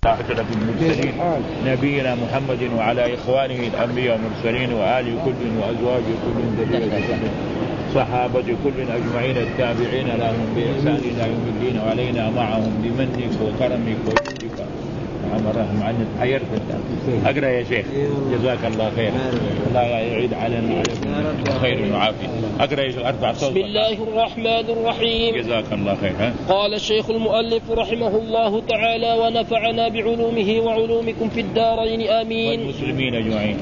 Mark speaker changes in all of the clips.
Speaker 1: أشرف المرسلين نبينا محمد وعلى إخوانه الأنبياء والمرسلين وآل كل وأزواج كل ذرية كل صحابة كل أجمعين التابعين لهم بإحسان إلى يوم الدين وعلينا معهم بمنك وكرمك وجودك وعمرهم عن حيرت. أقرأ يا شيخ جزاك الله خير. الله يعيد علينا خير وعافية. أقرأ يا شيخ أرفع صوتك.
Speaker 2: بسم الله الرحمن الرحيم.
Speaker 1: جزاك الله خير.
Speaker 2: قال الشيخ المؤلف رحمه الله تعالى ونفعنا بعلومه وعلومكم في الدارين آمين.
Speaker 1: والمسلمين أجمعين.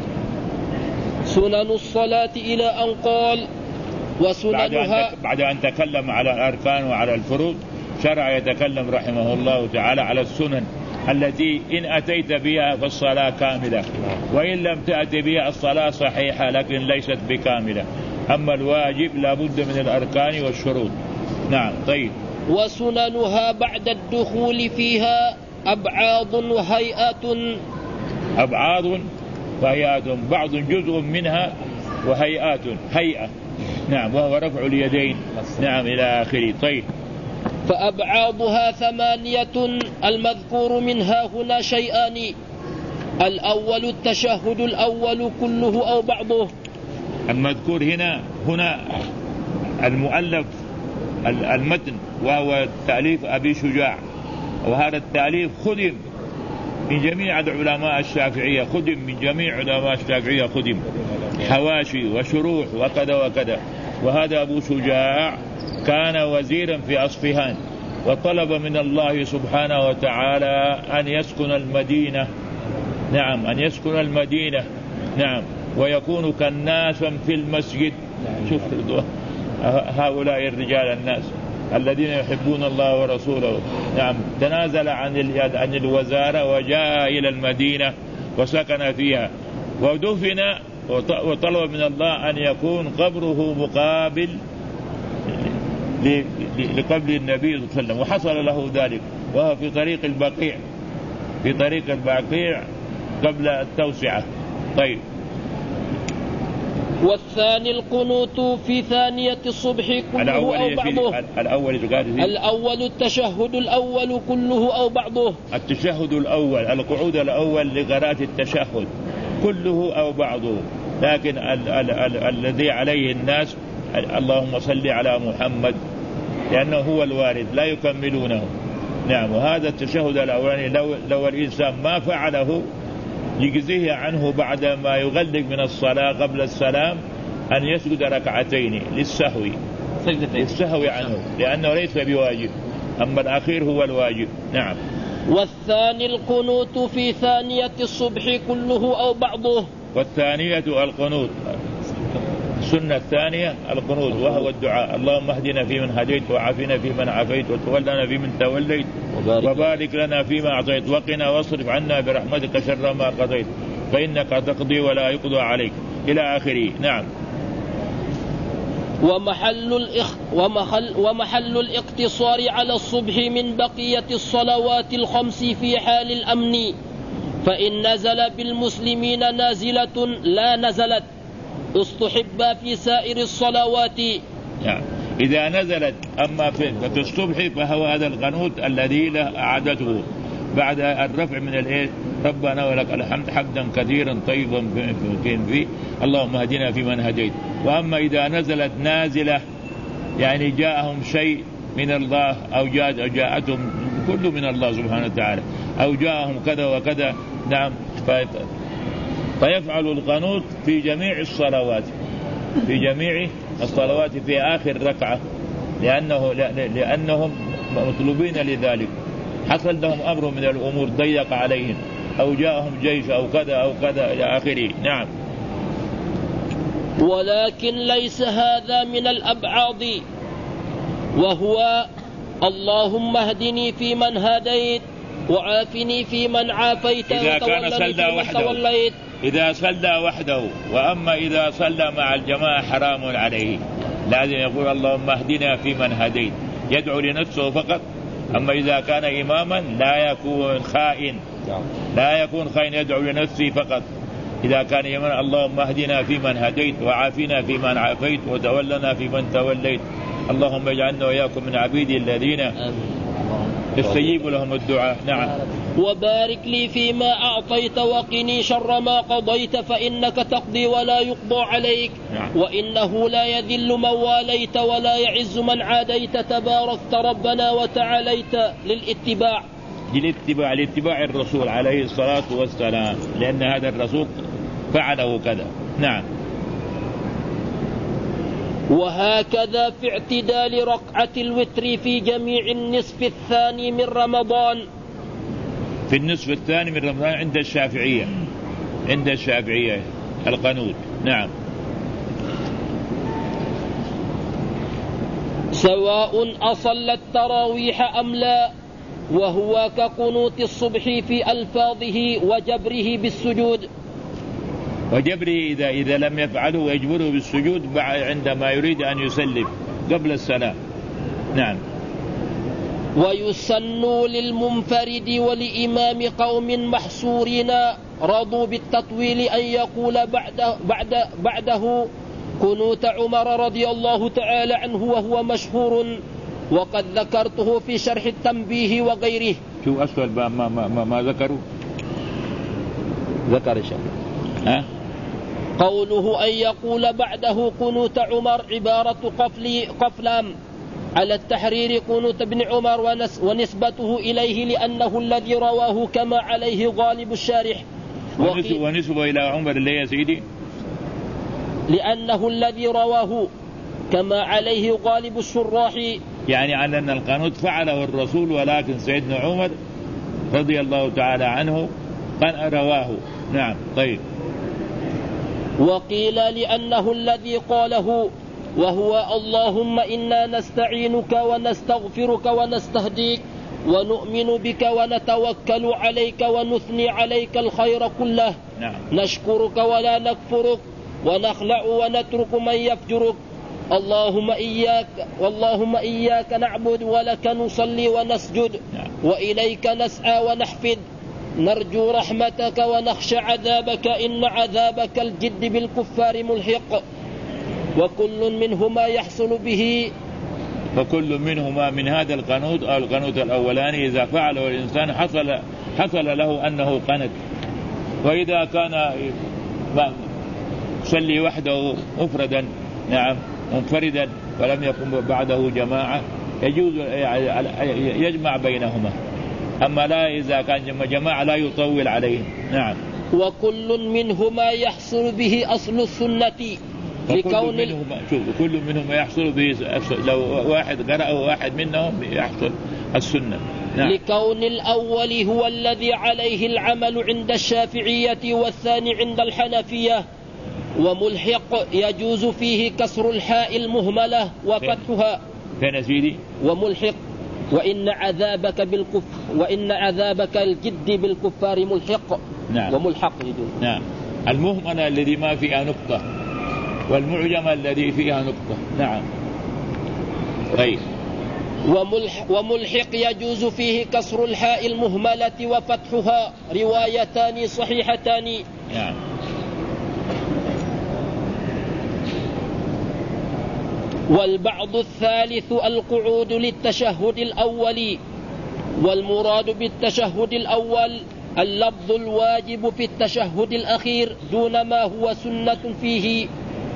Speaker 2: سنن الصلاة إلى أن قال وسننها.
Speaker 1: بعد أن تكلم على الأركان وعلى الفروض شرع يتكلم رحمه الله تعالى على السنن التي إن أتيت بها فالصلاة كاملة وإن لم تأتي بها الصلاة صحيحة لكن ليست بكاملة. أما الواجب لابد من الأركان والشروط. نعم طيب.
Speaker 2: وسننها بعد الدخول فيها أبعاض وهيئات.
Speaker 1: أبعاض وهيئات بعض جزء منها وهيئات هيئة. نعم وهو رفع اليدين. نعم إلى آخره. طيب.
Speaker 2: فأبعاضها 8 المذكور منها هنا شيئان. الأول التشهد الأول كله أو بعضه.
Speaker 1: المذكور هنا المؤلف المتن وهو تأليف أبي شجاع وهذا التأليف خدم من جميع علماء الشافعية خدم من جميع علماء الشافعية خدم حواشي وشروح وكذا وكذا. وهذا أبو شجاع كان وزيرا في أصفهان وطلب من الله سبحانه وتعالى أن يسكن المدينة. نعم أن يسكن المدينة. نعم ويكون كالناس في المسجد. شوف هؤلاء الرجال الناس الذين يحبون الله ورسوله. نعم تنازل عن الوزارة وجاء إلى المدينة وسكن فيها ودفن وطلب من الله أن يكون قبره مقابل لقبر النبي صلى الله عليه وسلم وحصل له ذلك وهو في طريق البقيع قبل التوسعة. طيب.
Speaker 2: والثاني القنوت في ثانية الصبح كله أو بعضه. الأول التشهد الأول كله أو بعضه.
Speaker 1: التشهد الأول القعود الأول لقراءة التشهد كله أو بعضه. لكن الذي عليه الناس اللهم صل على محمد لأنه هو الوارد لا يكملونه. نعم وهذا التشهد الأولاني لو الإنسان ما فعله يجزيه عنه بعد ما يغلق من الصلاة قبل السلام أن يسجد ركعتين للسهو عنه لأنه ليس بواجب. أما الأخير هو الواجب. نعم.
Speaker 2: والثاني القنوت في ثانية الصبح كله أو بعضه.
Speaker 1: والثانية القنوت السنة الثانية القنوت وهو الدعاء اللهم اهدنا فيمن هديت وعافنا فيمن عافيت وتولنا فيمن توليت وبارك لنا فيما أعطيت وقنا واصرف عنا برحمتك شر ما قضيت فإنك تقضي ولا يقضى عليك إلى آخره. نعم.
Speaker 2: ومحل الاقتصار على الصبح من بقية الصلوات الخمس في حال الأمن فإن نزل بالمسلمين نازلة لا نزلت استحب في سائر الصلوات.
Speaker 1: يعني إذا نزلت. أما في الصبح فهو هذا القنوت الذي له أعدته بعد الرفع من الإيه ربنا ولك الحمد حمدا كثيرا طيبا فيه اللهم اهدنا فيمن هديت. وأما إذا نزلت نازلة يعني جاءهم شيء من الله أو جاءتهم كل من الله سبحانه وتعالى أو جاءهم كذا وكذا. نعم فيفعل القنوت في جميع الصلوات في آخر ركعة لأنهم مطلوبين لذلك. حصل لهم أمر من الأمور ضيق عليهم أو جاءهم جيش أو كذا إلى آخره. نعم.
Speaker 2: ولكن ليس هذا من الأبعاض وهو اللهم اهدني فيمن هديت وعافني فيمن عافيت وتولني فيمن توليت.
Speaker 1: إذا صلى وحده. وأما إذا صلى مع الجماعة حرام عليه لازم يقول اللهم اهدنا فيمن هديت يدعو لنفسه فقط. أما إذا كان إماما لا يكون خائن يدعو لنفسه فقط. إذا كان إماما اللهم اهدنا فيمن هديت وعافنا فيمن عافيت وتولنا فيمن توليت اللهم اجعلنا وإياكم من عبيد الذين يستجيب لهم الدعاء. نعم.
Speaker 2: وبارك لي فيما أعطيت وقني شر ما قضيت فإنك تقضي ولا يقضى عليك.
Speaker 1: نعم.
Speaker 2: وإنه لا يذل من واليت ولا يعز من عاديت تباركت ربنا وتعاليت.
Speaker 1: لاتباع الرسول عليه الصلاة والسلام، لأن هذا الرسول فعله كذا. نعم.
Speaker 2: وهكذا في اعتدال ركعة الوتر في جميع النصف الثاني من رمضان.
Speaker 1: في النصف الثاني من رمضان عند الشافعية القنوت. نعم.
Speaker 2: سواء أصلى التراويح أم لا، وهو كقنوت الصبح في ألفاظه وجبره بالسجود.
Speaker 1: إذا لم يفعله ويجبره بالسجود عندما يريد أن يسلم قبل السلام. نعم.
Speaker 2: ويسن للمنفرد ولإمام قوم محصورين رضوا بالتطويل أن يقول بعده قنوت عمر رضي الله تعالى عنه، وهو مشهور وقد ذكرته في شرح التنبيه وغيره.
Speaker 1: شو أسفل ما ذكروا؟ ذكر الشيخ
Speaker 2: قوله أن يقول بعده قنوت عمر عبارة قفلام على التحرير قنوت ابن عمر ونسبته إليه لأنه الذي رواه كما عليه غالب الشارح.
Speaker 1: ونسبه إلى عمر اللي يا سيدي
Speaker 2: لأنه الذي رواه كما عليه غالب الشراح،
Speaker 1: يعني على أن القنوت فعله الرسول، ولكن سيدنا عمر رضي الله تعالى عنه رواه. نعم. طيب.
Speaker 2: وقيل لأنه الذي قاله، وهو اللهم إنا نستعينك ونستغفرك ونستهديك ونؤمن بك ونتوكل عليك ونثني عليك الخير كله.
Speaker 1: نعم.
Speaker 2: نشكرك ولا نكفرك ونخلع ونترك من يفجرك. اللهم إياك نعبد ولك نصلي ونسجد.
Speaker 1: نعم.
Speaker 2: وإليك نسعى ونحفد، نرجو رحمتك ونخشى عذابك إن عذابك الجد بالكفار ملحق. وكل منهما يحصل به،
Speaker 1: فكل منهما من هذا القنوت أو القنوت الأولاني إذا فعله الإنسان حصل له أنه قنت. وإذا كان يصلي وحده مفردا، نعم منفردا، ولم يقم بعده جماعة، يجوز يجمع بينهما. أما لا إذا كان جماعة لا يطول عليهم. نعم.
Speaker 2: وكل منهما يحصل به أصل السنة
Speaker 1: كل منهما يحصل به، لو واحد قرأه واحد منهم يحصل السنة. نعم.
Speaker 2: لكون الأول هو الذي عليه العمل عند الشافعية والثاني عند الحنفية. وملحق يجوز فيه كسر الحاء المهملة وفتحها.
Speaker 1: فين سيدي؟
Speaker 2: وملحق وإن عذابك الجد بالكفار ملحق.
Speaker 1: نعم.
Speaker 2: وملحق يجوز.
Speaker 1: نعم. المهملة الذي ما فيها نقطة، والمعجمة الذي فيها نقطة. نعم. طيب.
Speaker 2: وملحق يجوز فيه كسر الحاء المهملة وفتحها، روايتان صحيحتان.
Speaker 1: نعم.
Speaker 2: والبعض الثالث القعود للتشهد الأول. والمراد بالتشهد الأول اللفظ الواجب في التشهد الأخير دون ما هو سنة فيه.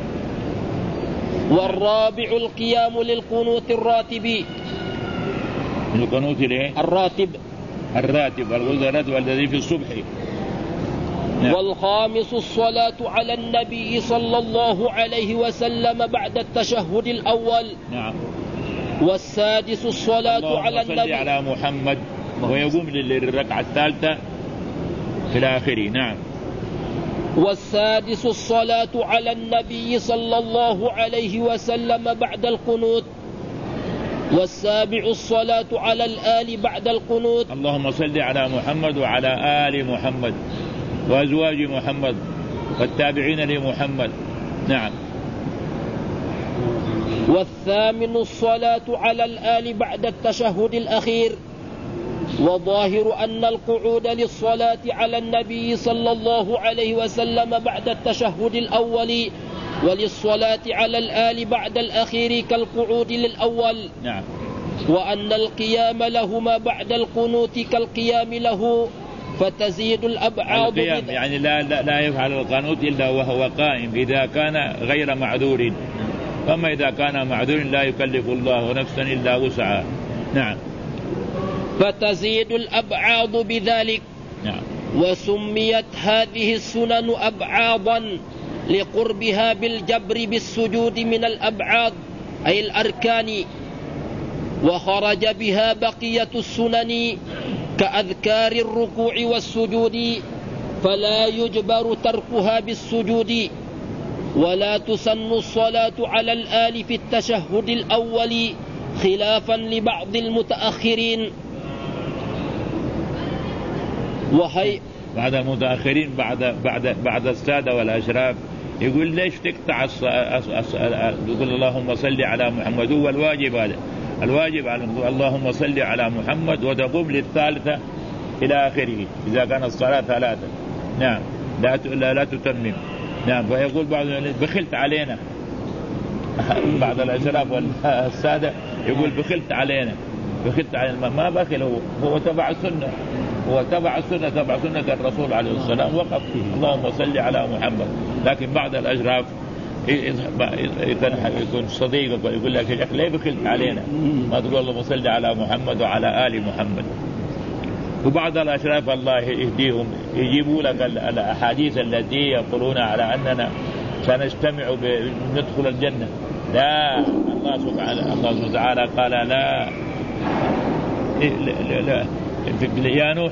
Speaker 2: والرابع القيام للقنوت الراتب.
Speaker 1: القنوت ليه؟
Speaker 2: الراتب
Speaker 1: الذي في الصبح.
Speaker 2: نعم. والخامس الصلاة على النبي صلى الله عليه وسلم بعد التشهد الأول.
Speaker 1: نعم.
Speaker 2: والسادس الصلاة على النبي
Speaker 1: على محمد، ويقوم للركعة الثالثة في الآخر. نعم.
Speaker 2: والسادس الصلاة على النبي صلى الله عليه وسلم بعد القنوت. والسابع الصلاة على الآل بعد القنوت.
Speaker 1: اللهم صل على محمد وعلى آل محمد وأزواج محمد والتابعين لمحمد. نعم.
Speaker 2: والثامن الصلاة على الآل بعد التشهد الأخير. وظاهر أن القعود للصلاة على النبي صلى الله عليه وسلم بعد التشهد الأول وللصلاة على الآل بعد الأخير كالقعود للأول.
Speaker 1: نعم.
Speaker 2: وأن القيام لهما بعد القنوت كالقيام له فتزيد الأبعاد.
Speaker 1: القيام يعني لا يفعل القنوت إلا وهو قائم إذا كان غير معذور، أما إذا كان معذور لا يكلف الله نفسا إلا وسعها. نعم.
Speaker 2: فتزيد الأبعاد بذلك.
Speaker 1: نعم.
Speaker 2: وسميت هذه السنن أبعاضا لقربها بالجبر بالسجود من الأبعاد أي الأركان، وخرج بها بقية السنن كأذكار الركوع والسجود، فلا يجبر تركها بالسجود. ولا تسن الصلاة على الآل في التشهد الأول خلافا لبعض المتأخرين. وهي
Speaker 1: بعد المتأخرين بعد السادة والأشراف يقول ليش تقطع يقول اللهم صل على محمد. هو الواجب هذا، الواجب على اللهم صل على محمد وتقوم للثالثة إلى آخره إذا كان الصلاة ثلاثة. نعم. لا تتمم. نعم. فيقول بعض بخلت علينا بعد الأشراف والسادة يقول بخلت علينا ما بخل، هو تبع السنة، هو تبع سنة الرسول عليه السلام وقف اللهم صل على محمد. لكن بعد الأشراف يكون صديقك ويقول لك يا شيخ ليه بخلت علينا، ما تقول اللهم صل على محمد وعلى آل محمد. وبعض الأشراف الله يهديهم يجيبوا لك الأحاديث التي يقولون على أننا سنجتمع ندخل الجنة. لا، الله سبحانه وتعالى قال لا يا نوح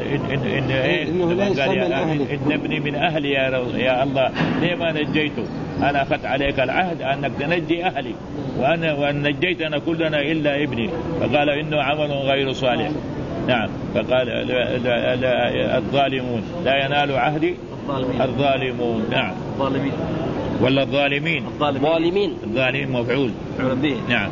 Speaker 1: إن ابني من أهلي يا الله ليه ما نجيته؟ أنا أخذت عليك العهد أنك تنجي أهلي وأن نجيتنا كلنا إلا ابني، فقال إنه عمل غير صالح. نعم. فقال الظالمون لا ينال عهدي الظالمون. نعم. ولا الظالمين مفعول به. نعم.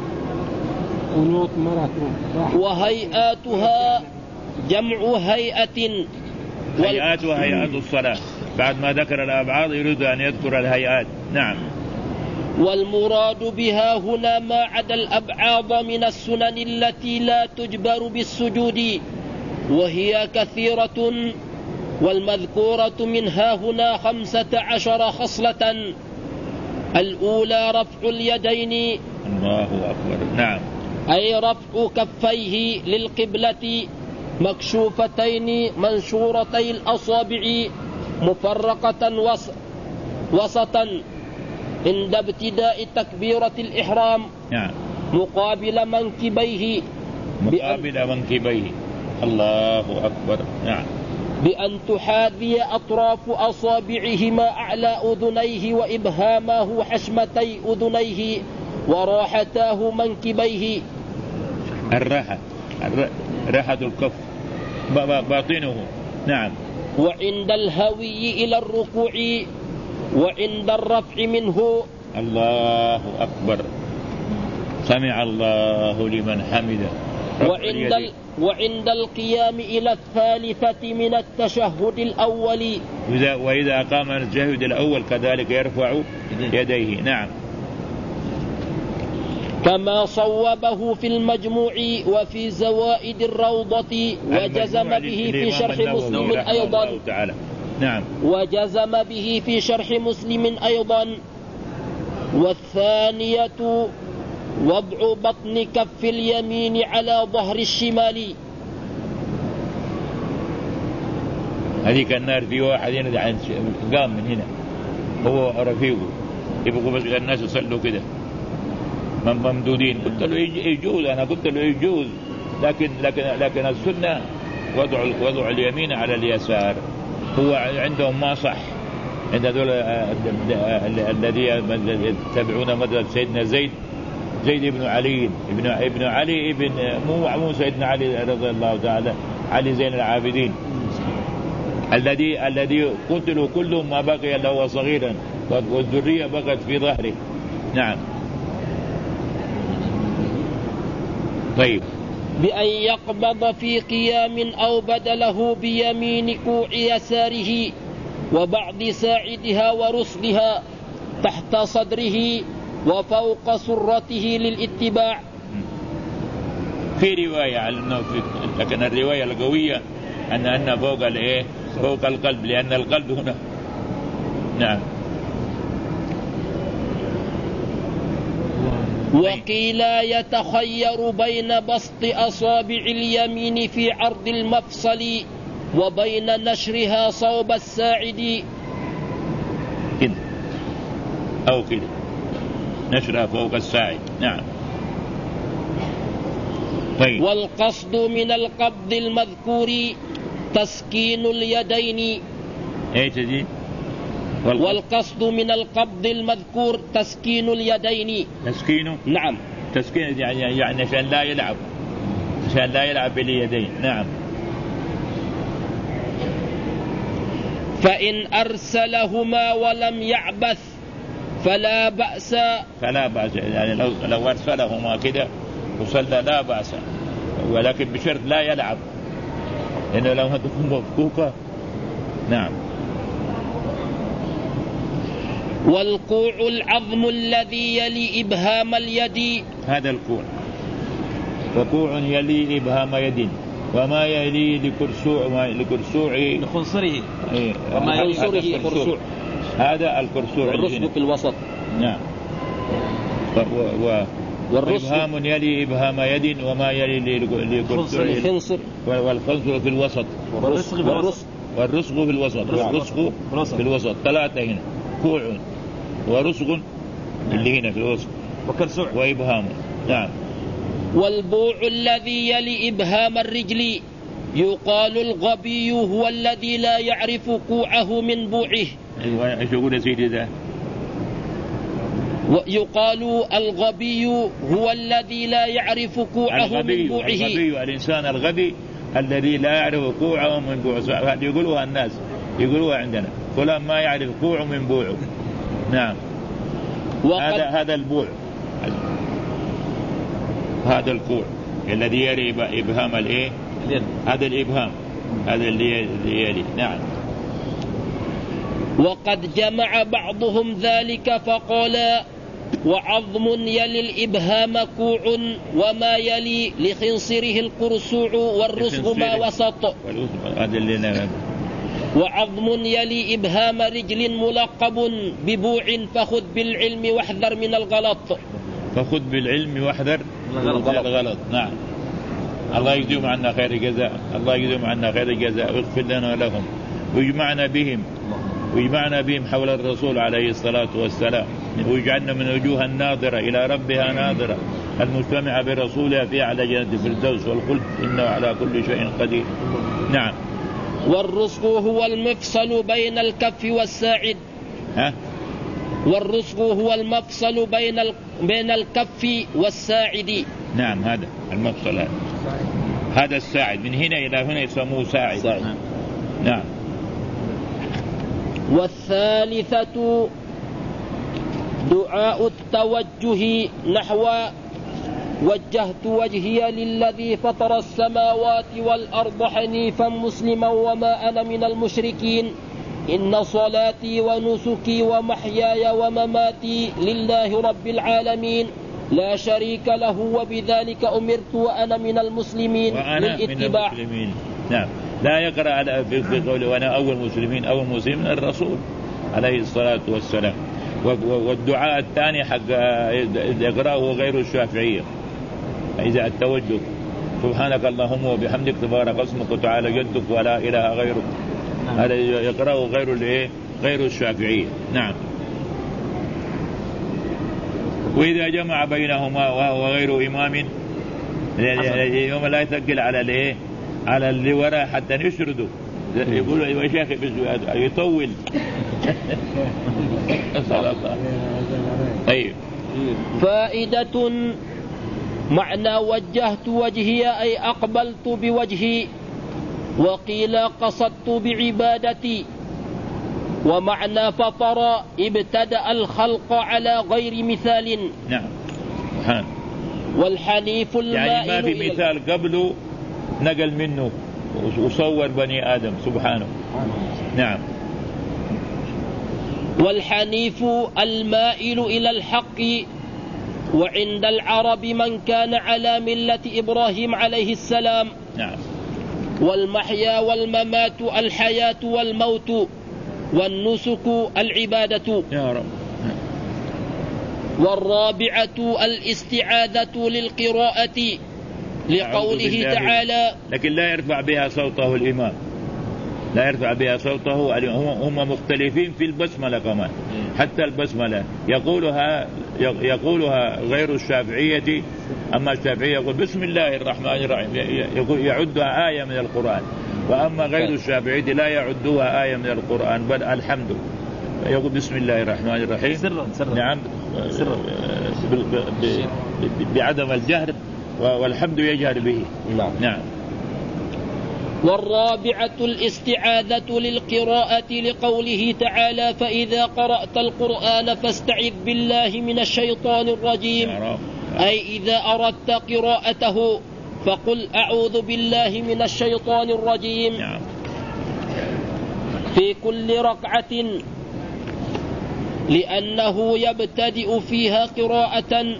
Speaker 2: وهيئاتها جمع هيئة.
Speaker 1: هيئاتها هيئات الصلاة. بعد ما ذكر الأبعاد يريد أن يذكر الهيئات. نعم.
Speaker 2: والمراد بها هنا ما عدا الأبعاد من السنن التي لا تجبر بالسجود، وهي كثيرة، والمذكورة منها هنا 15 خصلة. الأولى رفع اليدين.
Speaker 1: الله أكبر. نعم.
Speaker 2: أي رفع كفيه للقبلة مكشوفتين منشورتي الأصابع مفرقة وسطا عند ابتداء تكبيرة الإحرام.
Speaker 1: نعم.
Speaker 2: مقابل منكبيه.
Speaker 1: الله أكبر. نعم.
Speaker 2: بأن تحاذي أطراف أصابعهما أعلى أذنيه وإبهامه حشمتي أذنيه وراحتاه منكبيه.
Speaker 1: راحة الكف باطنه. نعم.
Speaker 2: وعند الهوي إلى الركوع وعند الرفع منه.
Speaker 1: الله أكبر. سمع الله لمن حمده.
Speaker 2: وعند القيام إلى الثالثة من التشهد الأول.
Speaker 1: وإذا قام التشهد الأول كذلك يرفع يديه. نعم.
Speaker 2: كما صوبه في المجموع وفي زوائد الروضة وجزم به في شرح مسلم أيضا.
Speaker 1: نعم.
Speaker 2: وجزم به في شرح مسلم أيضا. والثانية وضع بطن كف اليمين على ظهر الشمال.
Speaker 1: هذيك النار في واحد هنا قام من هنا هو رفيقه يبقوا بس الناس يصلوا كده ممدودين. قلت له يجوز، أنا قلت له يجوز، لكن السنة وضع اليمين على اليسار. هو عندهم ما صح، عند هذول الذين يتبعون مذهب سيدنا زيد بن علي ابن علي ابن مو سيدنا علي رضي الله تعالى علي زين العابدين الذي قتلوا كلهم ما بقي الا هو صغيرا والذريه بقت في ظهره. نعم. طيب.
Speaker 2: بأن يقبض في قيام أو بدله بيمين كوع يساره وبعض ساعدها ورسلها تحت صدره وفوق سرته للاتباع.
Speaker 1: في رواية على أنه لكن الرواية القوية أن فوق الإيه فوق القلب، لأن القلب هنا. نعم.
Speaker 2: وقيل يتخير بين بسط أصابع اليمين في عرض المفصل وبين نشرها صوب الساعد
Speaker 1: كده أو كده نشرها فوق الساعد. نعم. طيب.
Speaker 2: والقصد من القبض المذكور تسكين اليدين.
Speaker 1: ايش دي؟
Speaker 2: والقصد من القبض المذكور تسكين اليدين.
Speaker 1: تسكينه؟
Speaker 2: نعم.
Speaker 1: تسكين يعني عشان لا يلعب باليدين. نعم.
Speaker 2: فإن أرسلهما ولم يعبث فلا بأس.
Speaker 1: يعني لو أرسلهما كده وصلى لا بأس، ولكن بشرط لا يلعب، لأنه لو تكون مفكوكة. نعم.
Speaker 2: والكوع العظم الذي يلي إبهام اليد.
Speaker 1: هذا الكوع، وكوع يلي إبهام يد، وما يلي لخنصره
Speaker 2: وما ينصره كرسوع.
Speaker 1: هذا الكرسوع
Speaker 2: والرسغ في الوسط.
Speaker 1: نعم. وإبهام يلي إبهام يد، وما يلي لكرسوع
Speaker 2: الخنصر،
Speaker 1: والخنصر في الوسط، والرسغ في الوسط. الرسغ في الوسط ثلاثة هنا، كوع ورسغ اللي هنا في الوسط،
Speaker 2: وكرسوع
Speaker 1: وإبهام. نعم.
Speaker 2: والبوع الذي يلي إبهام الرجل يقال الغبي هو الذي لا يعرف كوعه من بوعه.
Speaker 1: ايش يقول يا سيدي ده؟
Speaker 2: يقال الغبي هو الذي لا يعرف كوعه من بوعه.
Speaker 1: الغبي الإنسان الغبي الذي لا يعرف كوعه من بوعه. يقولوها الناس، يقولوها عندنا، فلان ما يعرف كوعه من بوعه. نعم. هذا البوع، هذا الكوع الذي يلي إبهام الإيه؟ هذا الإبهام، هذا اللي يلي. نعم.
Speaker 2: وقد جمع بعضهم ذلك فقال: وعظم يلي الإبهام كوع، وما يلي لخنصره القرسوع، والرسغ ما وسط. وعظم يلي إبهام رجل ملقب ببوع، فخذ بالعلم واحذر من الغلط.
Speaker 1: فخذ بالعلم واحذر من الغلط. نعم. الله يجزيهم عنا خير الجزاء، الله يجزيهم عنا خير الجزاء، ويغفر لنا ولهم، ويجمعنا بهم حول الرسول عليه الصلاة والسلام، ويجعلنا من وجوه الناظرة إلى ربها ناظرة، المجتمعة برسولها في أعلى جنة الفردوس والخلد، إنه على كل شيء قدير. نعم.
Speaker 2: والرسغ هو المفصل بين الكف والساعد. والرسغ هو المفصل بين الكف والساعد.
Speaker 1: نعم. هذا المفصل، هذا الساعد، من هنا إلى هنا يسموه ساعد. نعم.
Speaker 2: والثالثة دعاء التوجه نحو: وجهت وجهي للذي فطر السماوات والأرض حنيفا مسلما وما أنا من المشركين، إن صلاتي ونسكي ومحياي ومماتي لله رب العالمين لا شريك له وبذلك أمرت وأنا من المسلمين للاتباع.
Speaker 1: نعم. لا يقرأ في قوله وأنا أول مسلمين الرسول عليه الصلاة والسلام. والدعاء الثاني حق يقرأه غير الشافعية، إذا التوجه: سبحانك اللهم وبحمدك تبارك اسمك وتعالى جدك ولا إله غيرك. هذا يقرأه غير الشافعية. نعم. وإذا جمع بينهما وهو غير إمام يوم لا يثقل على اللي وراء حتى يشردوا، يقولوا يا شيخ يطول. طيب.
Speaker 2: فائدة: معنى وجهت وجهي أي أقبلت بوجهي، وقيل قصدت بعبادتي. ومعنى فطر ابتدأ الخلق على غير مثال.
Speaker 1: نعم.
Speaker 2: والحنيف المائل،
Speaker 1: يعني ما في مثال قبله نقل منه وصور بني آدم سبحانه. نعم.
Speaker 2: والحنيف المائل إلى الحق وعند العرب من كان على ملة إبراهيم عليه السلام.
Speaker 1: نعم.
Speaker 2: والمحيا والممات الحياة والموت، والنسك العبادة.
Speaker 1: يا رب.
Speaker 2: والرابعة الاستعاذة للقراءة لقوله تعالى.
Speaker 1: لكن لا يرفع بها صوته الإمام، لا يرفع بها صوته. هم مختلفين في البسملة كمان، حتى البسملة يقولها غير الشافعية. أما الشافعية يقول بسم الله الرحمن الرحيم، يعدها آية من القرآن. وأما غير الشافعية لا يعدوها آية من القرآن، بل الحمد، يقول بسم الله الرحمن الرحيم سرا. نعم، سرا بعدم الجهر، والحمد يجهر به. نعم.
Speaker 2: والرابعة الاستعاذة للقراءة لقوله تعالى فإذا قرأت القرآن فاستعذ بالله من الشيطان الرجيم، أي إذا أردت قراءته فقل أعوذ بالله من الشيطان الرجيم. في كل ركعة، لأنه يبتدئ فيها قراءة.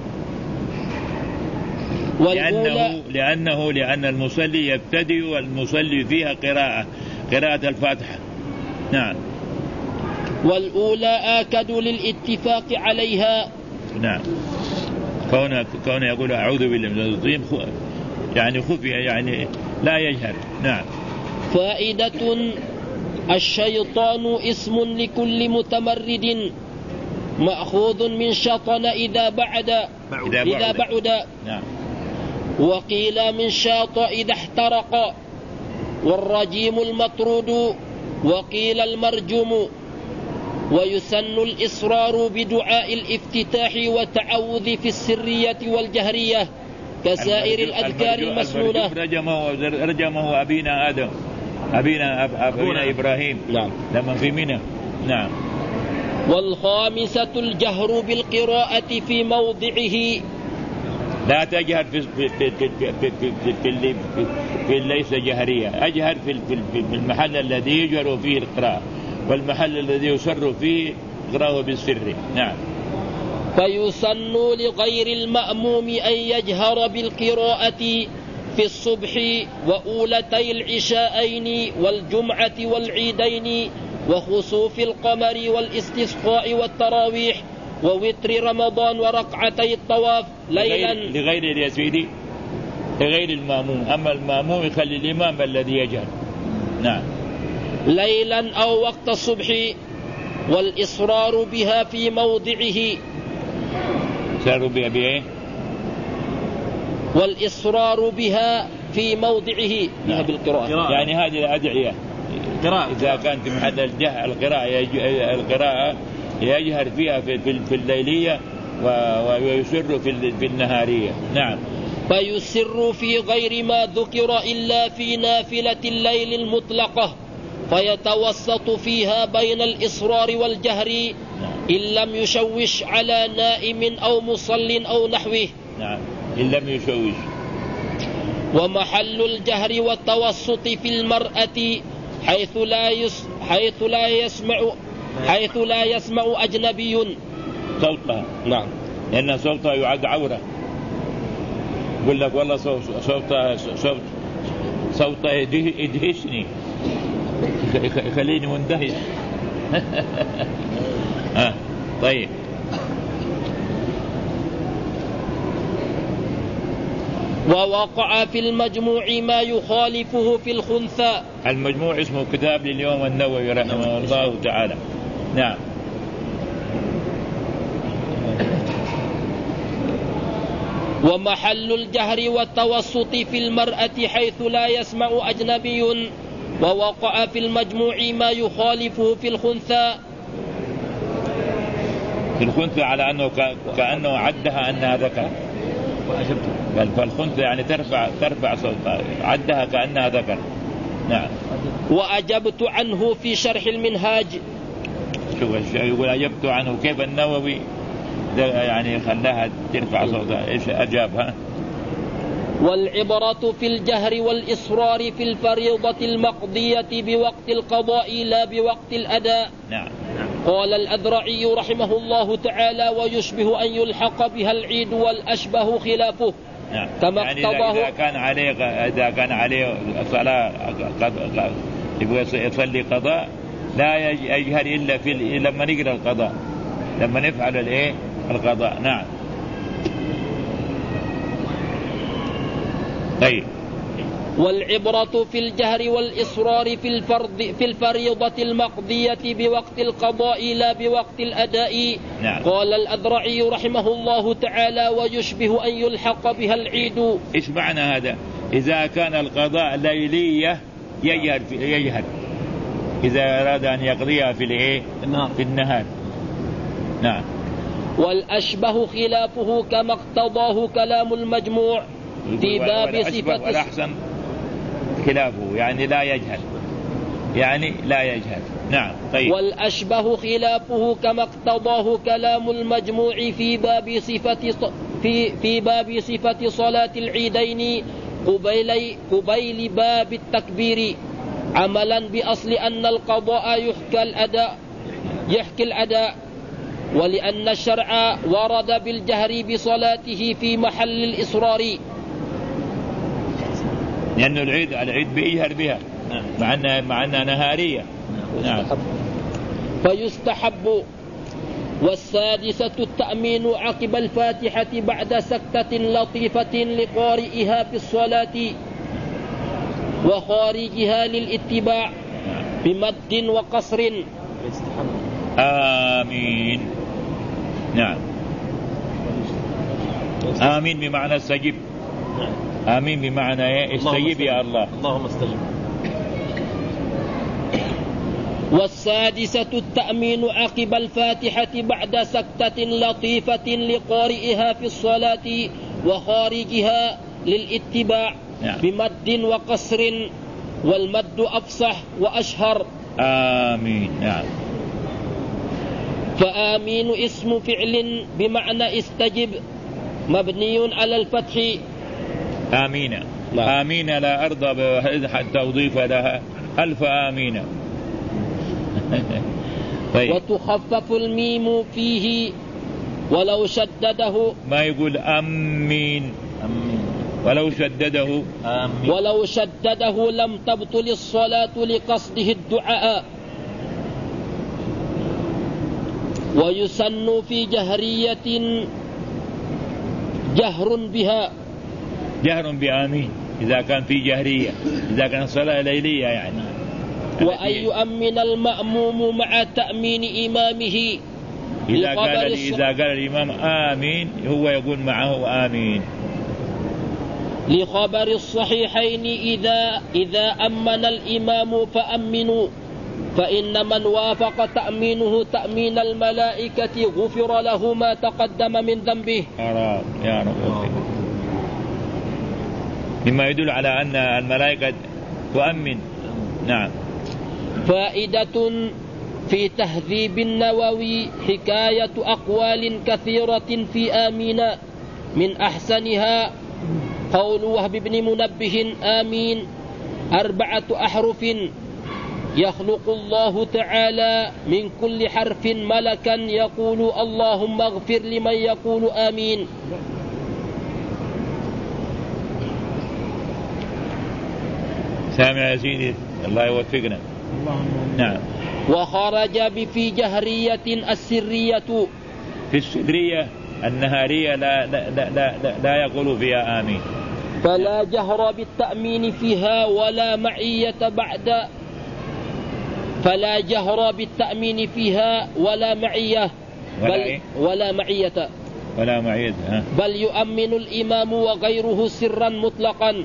Speaker 1: لأن المصلي يبتدئ والمصلي فيها قراءة الفاتحة. نعم.
Speaker 2: والأولى آكد للاتفاق عليها.
Speaker 1: نعم. كون يقول أعوذ بالله من الشيطان الرجيم، يعني خفي، يعني لا يجهر. نعم.
Speaker 2: فائدة: الشيطان اسم لكل متمرد مأخوذ من شطن إذا بعد.
Speaker 1: نعم.
Speaker 2: وقيل من شاط إذا احترق. والرجيم المطرود، وقيل المرجوم. ويسن الإصرار بدعاء الافتتاح والتعوذ في السرية والجهرية كسائر الأذكار المسنونة.
Speaker 1: رجمه أبينا آدم، أبينا إبراهيم.
Speaker 2: نعم.
Speaker 1: لما في منى. نعم.
Speaker 2: والخامسة الجهر بالقراءة في موضعه،
Speaker 1: لا تجهر في ليس جهرية. أجهر في المحل الذي يجهر فيه القراءة، والمحل الذي يسر فيه قراءة بالسر. نعم.
Speaker 2: فيسن لغير المأموم أن يجهر بالقراءة في الصبح وأولتي العشاءين والجمعة والعيدين وخسوف القمر والاستسقاء والتراويح ووتر رمضان وركعتي الطواف ليلا.
Speaker 1: لغير يا سيدي، لغير المأموم. أما المأموم يخلي الإمام الذي يجهر. نعم.
Speaker 2: ليلا أو وقت الصبح، والإصرار بها في موضعه.
Speaker 1: إصرار بها بإيه؟
Speaker 2: والإصرار بها في موضعه.
Speaker 1: نعم.
Speaker 2: بالقراءة.
Speaker 1: يعني هذه الأدعية قراءة إذا كانت في محل القراءة يجهر فيها في الليلية ويسر في النهارية. نعم.
Speaker 2: فيسر في غير ما ذكر إلا في نافلة الليل المطلقة، فيتوسط فيها بين الإصرار والجهر إن لم يشوش على نائم أو مصل أو نحوه.
Speaker 1: نعم. إن لم يشوش.
Speaker 2: ومحل الجهر والتوسط في المرأة حيث لا يسمع أجنبي
Speaker 1: صوتها.
Speaker 2: نعم.
Speaker 1: لأن صوتها يعد عورة. يقول لك والله صوتها يدهشني، يخليني مندهش. طيب.
Speaker 2: ووقع في المجموع ما يخالفه في الخنثى.
Speaker 1: المجموع اسمه كتاب للإمام النووي رحمه الله تعالى. نعم.
Speaker 2: ومحل الجهر والتوسط في المرأة حيث لا يسمع أجنبي. ووقع في المجموع ما يخالفه في الخنثى.
Speaker 1: في الخنثى على أنه كأنه عدها أنها ذكر. فالخنثى يعني ترفع صوتها، عدها كأنها ذكر. نعم.
Speaker 2: وأجبت عنه في شرح المنهاج.
Speaker 1: شوف يقول أجبت عنه، كيف النووي يعني خلاها ترفع صوتها؟ إيش أجابها؟
Speaker 2: والعبرة في الجهر والإصرار في الفريضة المقضية بوقت القضاء لا بوقت الأداء.
Speaker 1: نعم.
Speaker 2: قال الأذرعي رحمه الله تعالى: ويشبه أن يلحق بها العيد، والأشبه خلافه.
Speaker 1: كما اقتضاه. إذا كان عليه صلاة يبغى يصلي قضاء لا يجهر إلا لما نقرأ القضاء، لما نفعل القضاء. نعم. طيب.
Speaker 2: والعبرة في الجهر والإصرار في الفريضة المقضية بوقت القضاء لا بوقت الأداء.
Speaker 1: نعم.
Speaker 2: قال الأذرعي رحمه الله تعالى: ويشبه أن يلحق بها العيد.
Speaker 1: إيش معنى هذا؟ إذا كان القضاء ليلية يجهر إذا أراد أن يقضيها في النهار. نعم.
Speaker 2: والأشبه خلافه كما اقتضاه كلام المجموع في باب صفة.
Speaker 1: والأحسن خلافه يعني لا يجهل. نعم. طيب.
Speaker 2: والأشبه خلافه كما اقتضاه كلام المجموع في باب صفة صلاة العيدين قبيل باب التكبير، عملا بأصل أن القضاء يحكي الأداء، ولأن الشرع ورد بالجهر بصلاته في محل الإصرار،
Speaker 1: لأن العيد بيجهر بها مع أنها نهارية. نعم.
Speaker 2: فيستحب. والسادسة التأمين عقب الفاتحة بعد سكتة لطيفة لقارئها في الصلاة وخارجها للاتباع بمد وقصر.
Speaker 1: آمين. نعم. آمين بمعنى استجب. آمين بمعنى استجب يا الله.
Speaker 2: اللهم استجب. والسادسة التأمين عقب الفاتحة بعد سكتة لطيفة لقارئها في الصلاة وخارجها للاتباع بمد وقصر، والمد أفصح وأشهر.
Speaker 1: آمين. نعم.
Speaker 2: فآمين اسم فعل بمعنى استجب مبني على الفتح.
Speaker 1: آمين. آمين لا أرضى بواحد حتى أضيف لها ألف آمين. طيب.
Speaker 2: وتخفف الميم فيه ولو شدده،
Speaker 1: ما يقول أمين ولو شدده
Speaker 2: آمين. ولو شدده لم تبطل الصلاة لقصده الدعاء. ويسن في جهرية جهر بها،
Speaker 1: جهر بآمين إذا كان في جهرية، إذا كان صلاة ليلية يعني.
Speaker 2: وأن يؤمن المأموم مع تأمين إمامه.
Speaker 1: إذا قال الإمام آمين هو يقول معه آمين.
Speaker 2: لخبر الصحيحين إذا أمن الإمام فأمنوا، فإن من وافق تأمينه تأمين الملائكة غفر له ما تقدم من ذنبه.
Speaker 1: يا رب. مما يدل على أن الملائكة تؤمن. نعم.
Speaker 2: فائدة في تهذيب النووي حكاية أقوال كثيرة في آمين، من أحسنها قول وهب بن منبه: آمين 4 أحرف يخلق الله تعالى من كل حرف ملكا يقول اللهم اغفر لمن يقول آمين.
Speaker 1: سامع يا سيدي، الله يوفقنا. نعم.
Speaker 2: وخرج في جهرية السرية.
Speaker 1: في السرية النهارية لا يقول فيها آمين،
Speaker 2: فلا جهر بالتأمين فيها ولا معية فلا جهر بالتأمين فيها ولا معية ولا معية بل يؤمن الإمام وغيره سرا مطلقا.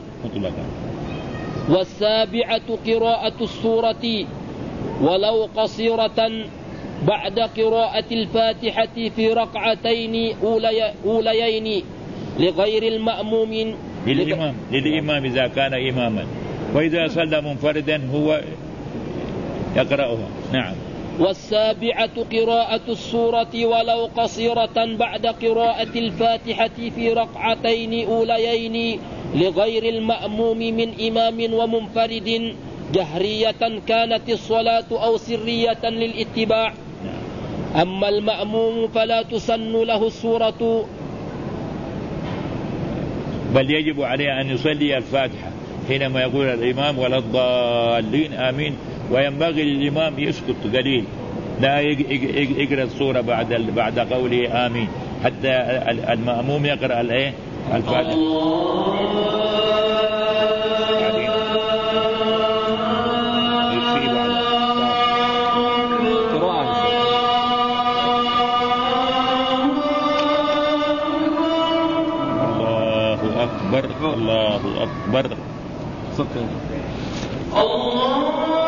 Speaker 2: والسابعة قراءة السورة ولو قصيرة بعد قراءة الفاتحة في ركعتين أوليين لغير المأموم،
Speaker 1: للإمام إذا كان إماما، وإذا صلى منفردا هو يقرأها. نعم.
Speaker 2: والسابعة قراءة السورة ولو قصيرة بعد قراءة الفاتحة في ركعتين أوليين لغير المأموم من إمام ومنفرد، جهرية كانت الصلاة أو سرية للاتباع. أما المأموم فلا تسن له السورة،
Speaker 1: بل يجب عليه أن يصلي الفاتحة حينما يقول الإمام ولا الضالين آمين، وينبغي للإمام يسكت قليل، لا يقرأ السورة بعد قوله آمين، حتى المأموم يقرأ الفاتحة. الله أكبر.
Speaker 2: الله